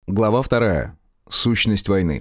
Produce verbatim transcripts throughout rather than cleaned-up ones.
Глава вторая. Сущность войны.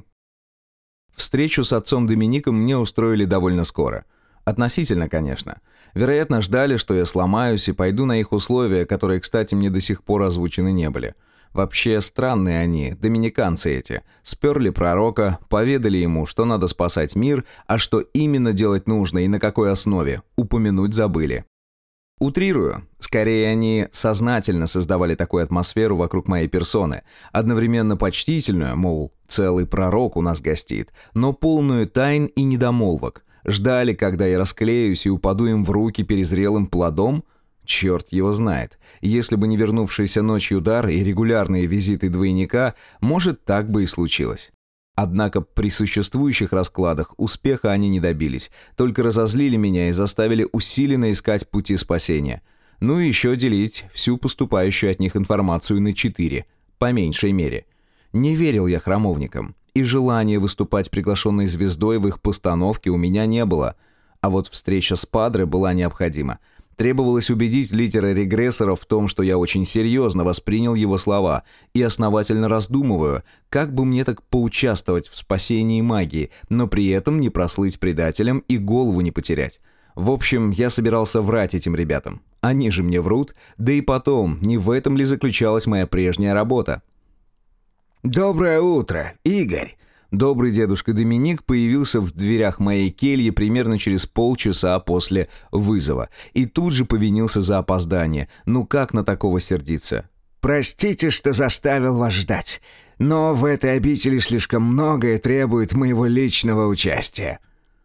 Встречу с отцом Домиником мне устроили довольно скоро. Относительно, конечно. Вероятно, ждали, что я сломаюсь и пойду на их условия, которые, кстати, мне до сих пор озвучены не были. Вообще, странные они, доминиканцы эти. Сперли пророка, поведали ему, что надо спасать мир, а что именно делать нужно и на какой основе, упомянуть забыли. Утрирую. Скорее, они сознательно создавали такую атмосферу вокруг моей персоны, одновременно почтительную, мол, целый пророк у нас гостит, но полную тайн и недомолвок. Ждали, когда я расклеюсь и упаду им в руки перезрелым плодом? Черт его знает. Если бы не вернувшийся ночью дар и регулярные визиты двойника, может, так бы и случилось. Однако при существующих раскладах успеха они не добились, только разозлили меня и заставили усиленно искать пути спасения. Ну и еще делить всю поступающую от них информацию на четыре, по меньшей мере. Не верил я храмовникам, и желания выступать приглашенной звездой в их постановке у меня не было, а вот встреча с Падре была необходима. Требовалось убедить лидера-регрессора в том, что я очень серьезно воспринял его слова и основательно раздумываю, как бы мне так поучаствовать в спасении магии, но при этом не прослыть предателем и голову не потерять. В общем, я собирался врать этим ребятам. Они же мне врут, да и потом, не в этом ли заключалась моя прежняя работа? «Доброе утро, Игорь!» Добрый дедушка Доминик появился в дверях моей кельи примерно через полчаса после вызова и тут же повинился за опоздание. Ну как на такого сердиться? «Простите, что заставил вас ждать, но в этой обители слишком многое требует моего личного участия».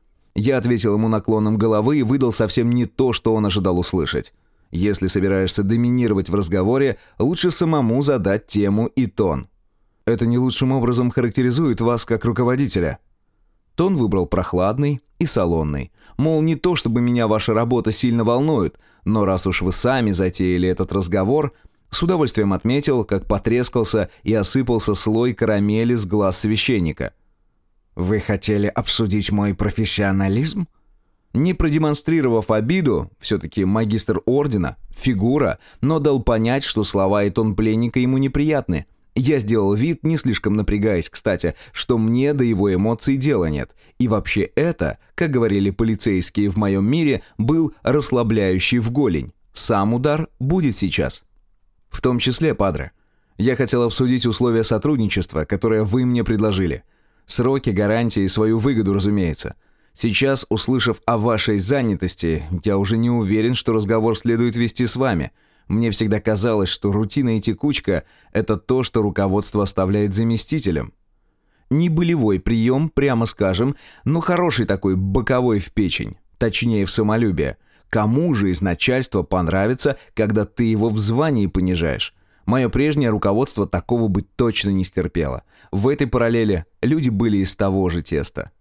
Я ответил ему наклоном головы и выдал совсем не то, что он ожидал услышать. Если собираешься доминировать в разговоре, лучше самому задать тему и тон. Это не лучшим образом характеризует вас как руководителя. Тон выбрал прохладный и салонный. Мол, не то чтобы меня ваша работа сильно волнует, но раз уж вы сами затеяли этот разговор, с удовольствием отметил, как потрескался и осыпался слой карамели с глаз священника. «Вы хотели обсудить мой профессионализм?» Не продемонстрировав обиду, все-таки магистр ордена, фигура, но дал понять, что слова и тон пленника ему неприятны. Я сделал вид, не слишком напрягаясь, кстати, что мне до его эмоций дела нет. И вообще это, как говорили полицейские в моем мире, был расслабляющий в голень. Сам удар будет сейчас. В том числе, падре. Я хотел обсудить условия сотрудничества, которые вы мне предложили. Сроки, гарантии и свою выгоду, разумеется. Сейчас, услышав о вашей занятости, я уже не уверен, что разговор следует вести с вами. Мне всегда казалось, что рутина и текучка – это то, что руководство оставляет заместителям. Не болевой прием, прямо скажем, но хороший такой боковой в печень, точнее в самолюбие. Кому же из начальства понравится, когда ты его в звании понижаешь? Мое прежнее руководство такого бы точно не стерпело. В этой параллели люди были из того же теста.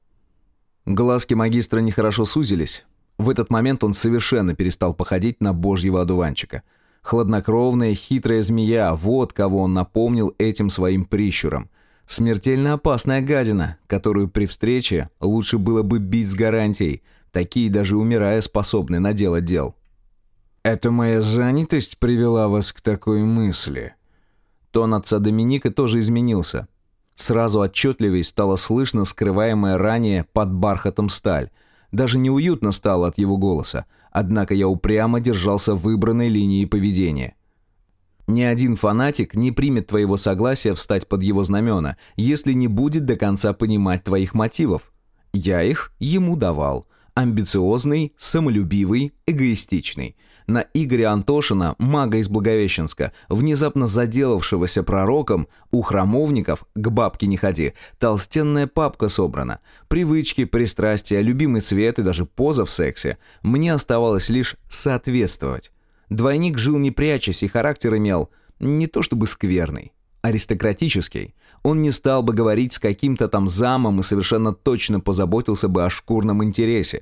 Глазки магистра нехорошо сузились. В этот момент он совершенно перестал походить на божьего одуванчика. Хладнокровная, хитрая змея, вот кого он напомнил этим своим прищуром. Смертельно опасная гадина, которую при встрече лучше было бы бить с гарантией. Такие даже умирая способны наделать дел. «Это моя занятость привела вас к такой мысли?» Тон отца Доминика тоже изменился. Сразу отчетливее стало слышно скрываемая ранее под бархатом сталь. Даже неуютно стало от его голоса. Однако я упрямо держался выбранной линии поведения. Ни один фанатик не примет твоего согласия встать под его знамена, если не будет до конца понимать твоих мотивов. Я их ему давал. Амбициозный, самолюбивый, эгоистичный. На Игоря Антошина, мага из Благовещенска, внезапно заделавшегося пророком, у храмовников, к бабке не ходи, толстенная папка собрана. Привычки, пристрастия, любимый цвет и даже поза в сексе. Мне оставалось лишь соответствовать. Двойник жил не прячась и характер имел не то чтобы скверный, аристократический. Он не стал бы говорить с каким-то там замом и совершенно точно позаботился бы о шкурном интересе.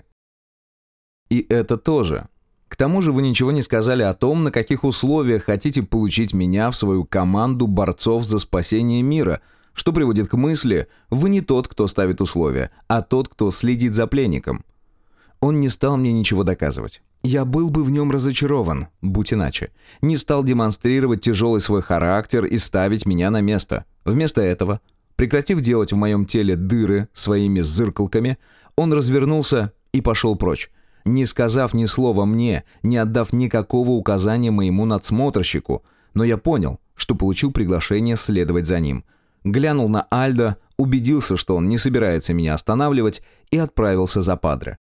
И это тоже. К тому же вы ничего не сказали о том, на каких условиях хотите получить меня в свою команду борцов за спасение мира, что приводит к мысли, вы не тот, кто ставит условия, а тот, кто следит за пленником. Он не стал мне ничего доказывать. Я был бы в нем разочарован, будь иначе. Не стал демонстрировать тяжелый свой характер и ставить меня на место. Вместо этого, прекратив делать в моем теле дыры своими зыркалками, он развернулся и пошел прочь, не сказав ни слова мне, не отдав никакого указания моему надсмотрщику, но я понял, что получил приглашение следовать за ним. Глянул на Альдо, убедился, что он не собирается меня останавливать, и отправился за Падре.